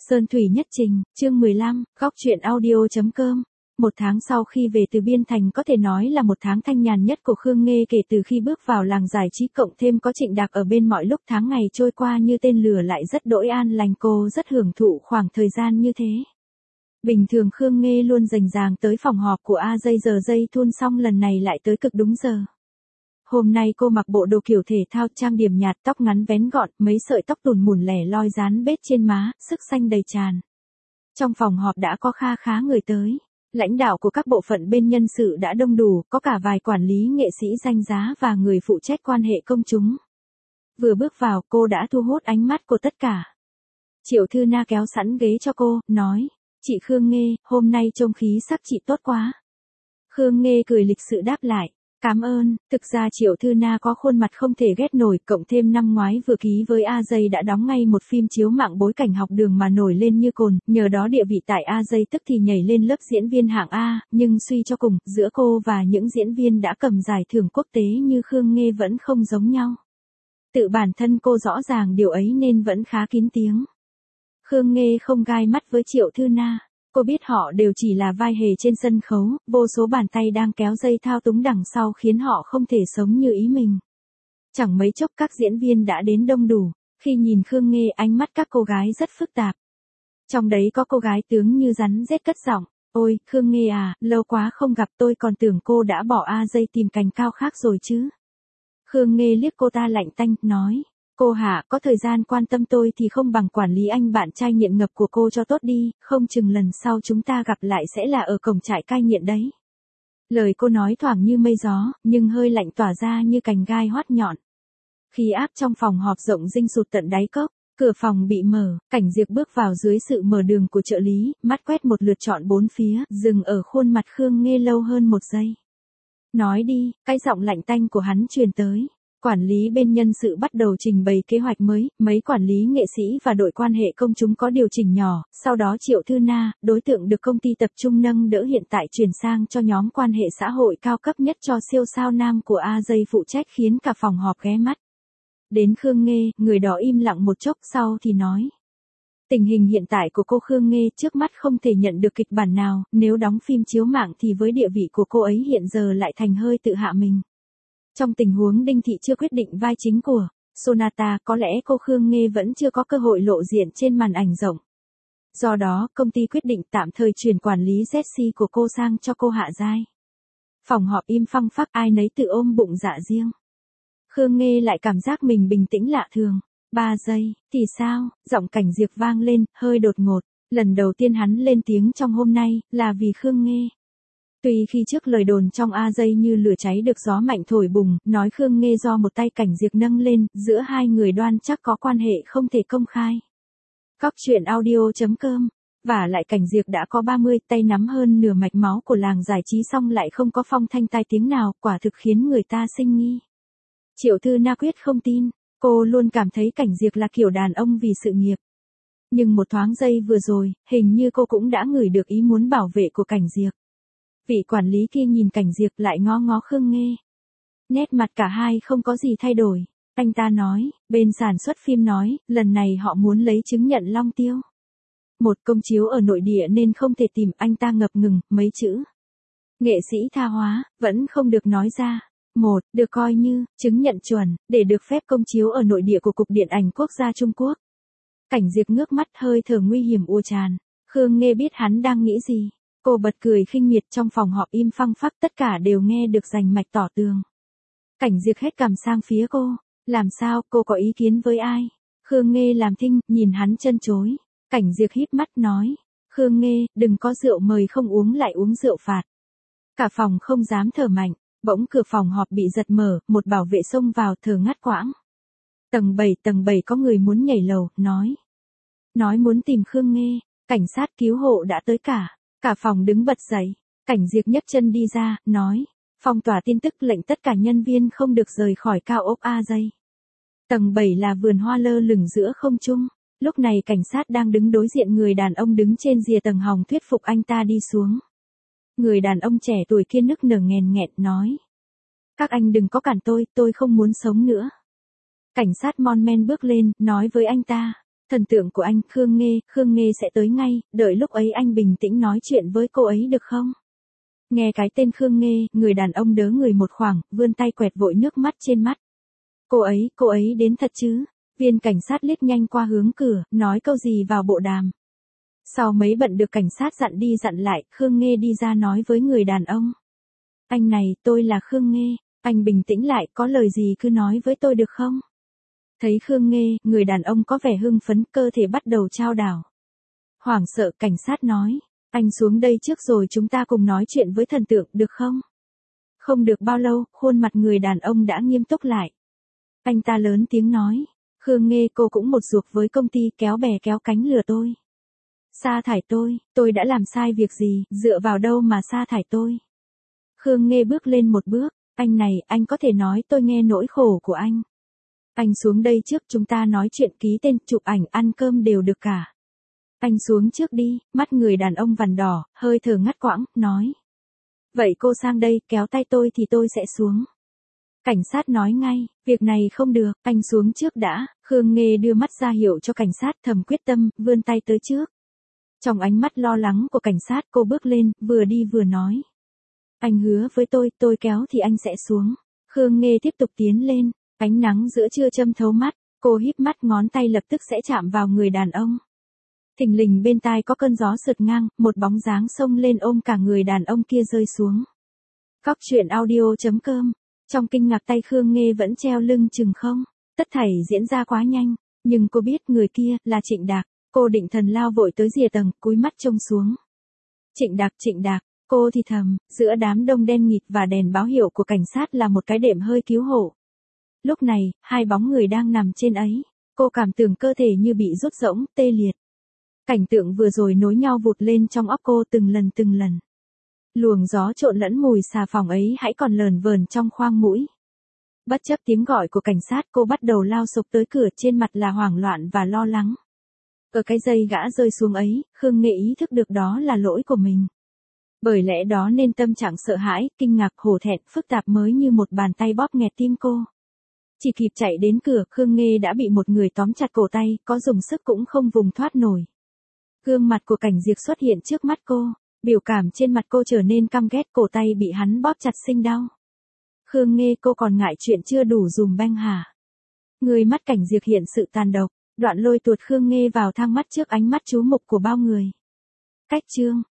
Sơn Thủy Nhất Trình, chương 15, góc truyện audio.com. Một tháng sau khi về từ Biên Thành có thể nói là một tháng thanh nhàn nhất của Khương Nghê kể từ khi bước vào làng giải trí, cộng thêm có Trịnh Đạc ở bên, mọi lúc tháng ngày trôi qua như tên lửa, lại rất đỗi an lành, cô rất hưởng thụ khoảng thời gian như thế. Bình thường Khương Nghê luôn rành ràng tới phòng họp của giờ dây thun, xong lần này lại tới cực đúng giờ. Hôm nay cô mặc bộ đồ kiểu thể thao, trang điểm nhạt, tóc ngắn vén gọn, mấy sợi tóc tùn mùn lẻ loi dán bết trên má, sức xanh đầy tràn. Trong phòng họp đã có kha khá người tới. Lãnh đạo của các bộ phận bên nhân sự đã đông đủ, có cả vài quản lý, nghệ sĩ danh giá và người phụ trách quan hệ công chúng. Vừa bước vào, cô đã thu hút ánh mắt của tất cả. Triệu Thư Na kéo sẵn ghế cho cô, nói: "Chị Khương Nghê, hôm nay trông khí sắc chị tốt quá." Khương Nghê cười lịch sự đáp lại: "Cảm ơn." Thực ra Triệu Thư Na có khuôn mặt không thể ghét nổi, cộng thêm năm ngoái vừa ký với A-Jay đã đóng ngay một phim chiếu mạng bối cảnh học đường mà nổi lên như cồn, nhờ đó địa vị tại A-Jay tức thì nhảy lên lớp diễn viên hạng A, nhưng suy cho cùng, giữa cô và những diễn viên đã cầm giải thưởng quốc tế như Khương Nghê vẫn không giống nhau. Tự bản thân cô rõ ràng điều ấy nên vẫn khá kín tiếng. Khương Nghê không gai mắt với Triệu Thư Na. Cô biết họ đều chỉ là vai hề trên sân khấu, vô số bàn tay đang kéo dây thao túng đằng sau khiến họ không thể sống như ý mình. Chẳng mấy chốc các diễn viên đã đến đông đủ. Khi nhìn Khương Nghê, ánh mắt các cô gái rất phức tạp. Trong đấy có cô gái tướng như rắn rết cất giọng: "Ôi, Khương Nghê à, lâu quá không gặp, tôi còn tưởng cô đã bỏ A-Jay tìm cành cao khác rồi chứ." Khương Nghê liếc cô ta lạnh tanh, nói: "Cô hả, có thời gian quan tâm tôi thì không bằng quản lý anh bạn trai nghiện ngập của cô cho tốt đi, không chừng lần sau chúng ta gặp lại sẽ là ở cổng trại cai nghiện đấy." Lời cô nói thoảng như mây gió, nhưng hơi lạnh tỏa ra như cành gai hoắt nhọn. Khí áp trong phòng họp rộng rinh sụt tận đáy cốc, cửa phòng bị mở, Cảnh Diệp bước vào dưới sự mở đường của trợ lý, mắt quét một lượt trọn bốn phía, dừng ở khuôn mặt Khương Nghê lâu hơn một giây. "Nói đi." Cái giọng lạnh tanh của hắn truyền tới. Quản lý bên nhân sự bắt đầu trình bày kế hoạch mới, mấy quản lý, nghệ sĩ và đội quan hệ công chúng có điều chỉnh nhỏ, sau đó Triệu Thư Na, đối tượng được công ty tập trung nâng đỡ hiện tại chuyển sang cho nhóm quan hệ xã hội cao cấp nhất cho siêu sao nam của A-Jay phụ trách, khiến cả phòng họp ghé mắt. Đến Khương Nghê, người đó im lặng một chốc sau thì nói: "Tình hình hiện tại của cô Khương Nghê trước mắt không thể nhận được kịch bản nào, nếu đóng phim chiếu mạng thì với địa vị của cô ấy hiện giờ lại thành hơi tự hạ mình. Trong tình huống Đinh Thị chưa quyết định vai chính của Sonata, có lẽ cô Khương Nghê vẫn chưa có cơ hội lộ diện trên màn ảnh rộng. Do đó, công ty quyết định tạm thời chuyển quản lý Jessie của cô sang cho cô Hạ Giai." Phòng họp im phăng phắc, ai nấy tự ôm bụng dạ riêng. Khương Nghê lại cảm giác mình bình tĩnh lạ thường. 3 giây, thì sao? Giọng Cảnh Diệp vang lên, hơi đột ngột. Lần đầu tiên hắn lên tiếng trong hôm nay, là vì Khương Nghê. Tuy khi trước lời đồn trong A-Jay như lửa cháy được gió mạnh thổi bùng, nói Khương Nghê do một tay Cảnh Diệp nâng lên, giữa hai người đoan chắc có quan hệ không thể công khai. Góc truyện audio.com. Vả lại Cảnh Diệp đã có 30, tay nắm hơn nửa mạch máu của làng giải trí, xong lại không có phong thanh tai tiếng nào, quả thực khiến người ta sinh nghi. Triệu Thư Na quyết không tin. Cô luôn cảm thấy Cảnh Diệp là kiểu đàn ông vì sự nghiệp. Nhưng một thoáng giây vừa rồi, hình như cô cũng đã ngửi được ý muốn bảo vệ của Cảnh Diệp. Vị quản lý kia nhìn Cảnh Diệp lại ngó ngó Khương Nghê. Nét mặt cả hai không có gì thay đổi. Anh ta nói: "Bên sản xuất phim nói, lần này họ muốn lấy chứng nhận Long Tiêu. Một công chiếu ở nội địa nên không thể tìm." Anh ta ngập ngừng, mấy chữ nghệ sĩ tha hóa, vẫn không được nói ra. Một, được coi như chứng nhận chuẩn, để được phép công chiếu ở nội địa của Cục Điện ảnh Quốc gia Trung Quốc. Cảnh Diệp ngước mắt, hơi thở nguy hiểm ùa tràn. Khương Nghê biết hắn đang nghĩ gì. Cô bật cười khinh miệt, trong phòng họp im phăng phắc, tất cả đều nghe được rành mạch tỏ tường. Cảnh Diệp hết cằm sang phía cô. "Làm sao, cô có ý kiến với ai?" Khương Nghê làm thinh, nhìn hắn chân chối. Cảnh Diệp híp mắt nói: "Khương Nghê, đừng có rượu mời không uống lại uống rượu phạt." Cả phòng không dám thở mạnh. Bỗng cửa phòng họp bị giật mở, một bảo vệ xông vào, thở ngắt quãng. Tầng 7 có người muốn nhảy lầu, nói muốn tìm Khương Nghê. Cảnh sát cứu hộ đã tới cả phòng đứng bật dậy. Cảnh Diệp nhấc chân đi ra, nói: "Phong tỏa tin tức, lệnh tất cả nhân viên không được rời khỏi cao ốc A-Jay. Tầng 7 là vườn hoa lơ lửng giữa không trung." Lúc này cảnh sát đang đứng đối diện người đàn ông đứng trên rìa tầng hòng thuyết phục anh ta đi xuống. Người đàn ông trẻ tuổi kia nức nở nghẹn nghẹn nói: "Các anh đừng có cản tôi không muốn sống nữa." Cảnh sát mon men bước lên, nói với anh ta: Thần tượng của anh, Khương Nghê sẽ tới ngay, đợi lúc ấy anh bình tĩnh nói chuyện với cô ấy được không? Nghe cái tên Khương Nghê, người đàn ông đớ người một khoảng, vươn tay quẹt vội nước mắt trên mắt. Cô ấy đến thật chứ? Viên cảnh sát liếc nhanh qua hướng cửa, nói câu gì vào bộ đàm. Sau mấy bận được cảnh sát dặn đi dặn lại, Khương Nghê đi ra nói với người đàn ông. Anh này, tôi là Khương Nghê, anh bình tĩnh lại, có lời gì cứ nói với tôi được không? Thấy Khương Nghê, người đàn ông có vẻ hưng phấn, cơ thể bắt đầu chao đảo. Hoảng sợ, cảnh sát nói, anh xuống đây trước rồi chúng ta cùng nói chuyện với thần tượng, được không? Không được bao lâu, khuôn mặt người đàn ông đã nghiêm túc lại. Anh ta lớn tiếng nói, Khương Nghê cô cũng một ruột với công ty kéo bè kéo cánh lừa tôi. Sa thải tôi đã làm sai việc gì, dựa vào đâu mà sa thải tôi? Khương Nghê bước lên một bước, anh này, anh có thể nói tôi nghe nỗi khổ của anh. Anh xuống đây trước chúng ta nói chuyện ký tên, chụp ảnh, ăn cơm đều được cả. Anh xuống trước đi, mắt người đàn ông vằn đỏ, hơi thở ngắt quãng, nói. Vậy cô sang đây, kéo tay tôi thì tôi sẽ xuống. Cảnh sát nói ngay, việc này không được, anh xuống trước đã, Khương Nghê đưa mắt ra hiệu cho cảnh sát thầm quyết tâm, vươn tay tới trước. Trong ánh mắt lo lắng của cảnh sát cô bước lên, vừa đi vừa nói. Anh hứa với tôi kéo thì anh sẽ xuống. Khương Nghê tiếp tục tiến lên, ánh nắng giữa trưa châm thấu mắt, cô híp mắt ngón tay lập tức sẽ chạm vào người đàn ông. Thình lình bên tai có cơn gió sượt ngang, một bóng dáng xông lên ôm cả người đàn ông kia rơi xuống. Góc truyện audio.com. Trong kinh ngạc tay Khương Nghê vẫn treo lưng chừng không. Tất thảy diễn ra quá nhanh, nhưng cô biết người kia là Trịnh Đạc. Cô định thần lao vội tới rìa tầng, cúi mắt trông xuống. Trịnh Đạc, cô thì thầm, giữa đám đông đen nghịt và đèn báo hiệu của cảnh sát là một cái đệm hơi cứu hộ. Lúc này, hai bóng người đang nằm trên ấy. Cô cảm tưởng cơ thể như bị rút rỗng, tê liệt. Cảnh tượng vừa rồi nối nhau vụt lên trong óc cô từng lần. Luồng gió trộn lẫn mùi xà phòng ấy hãy còn lờn vờn trong khoang mũi. Bất chấp tiếng gọi của cảnh sát, cô bắt đầu lao sục tới cửa, trên mặt là hoảng loạn và lo lắng. Ở cái giây gã rơi xuống ấy, Khương Nghê ý thức được đó là lỗi của mình. Bởi lẽ đó nên tâm trạng sợ hãi, kinh ngạc, hổ thẹn, phức tạp mới như một bàn tay bóp nghẹt tim cô. Chỉ kịp chạy đến cửa, Khương Nghê đã bị một người tóm chặt cổ tay, có dùng sức cũng không vùng thoát nổi. Gương mặt của Cảnh Diệp xuất hiện trước mắt cô, biểu cảm trên mặt cô trở nên căm ghét, cổ tay bị hắn bóp chặt sinh đau. Khương Nghê, cô còn ngại chuyện chưa đủ dùm beng hả? Người mắt Cảnh Diệp hiện sự tàn độc, đoạn lôi tuột Khương Nghê vào thang mắt trước ánh mắt chú mục của bao người. Cách chương